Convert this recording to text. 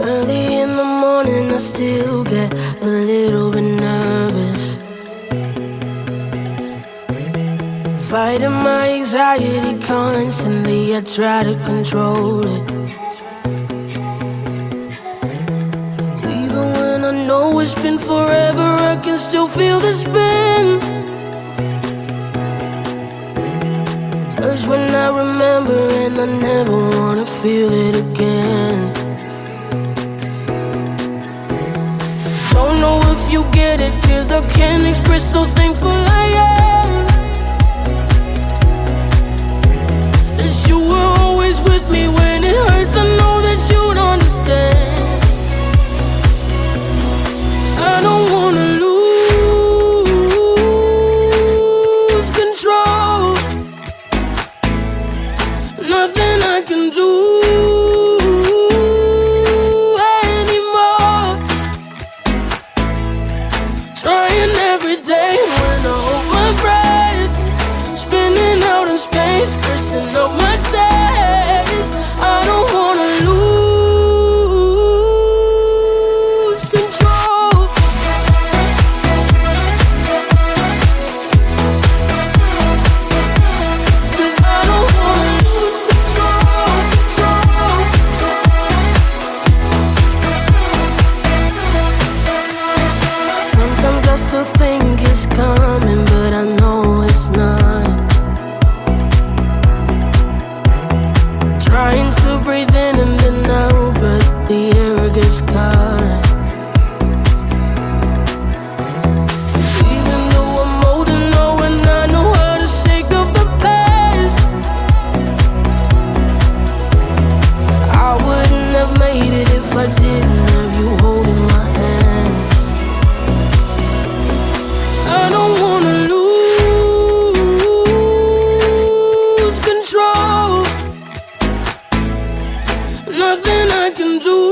Early in the morning, I still get a little bit nervous. Fighting my anxiety constantly, I try to control it. Even when I know it's been forever, I can still feel the spin. Hurts when I remember, and I never wanna feel it again. Don't know if you get it, 'cause I can't express how thankful I am that you were always with me when it hurts. I know that you'd understand. I don't wanna lose control. Nothing I can do anymore. Trying every day when I hold my breath, spinning out in space, pressing up my chest. I don't wanna lose control. 'Cause I don't wanna lose control. Sometimes I still think it's coming, but I know it's not. Trying to breathe in and then out, but the air gets caught. Even though I'm holding on and I know how to shake off the past, I wouldn't have made it if I didn't have you holding my hand. I don't wanna lose control. Nothing I can do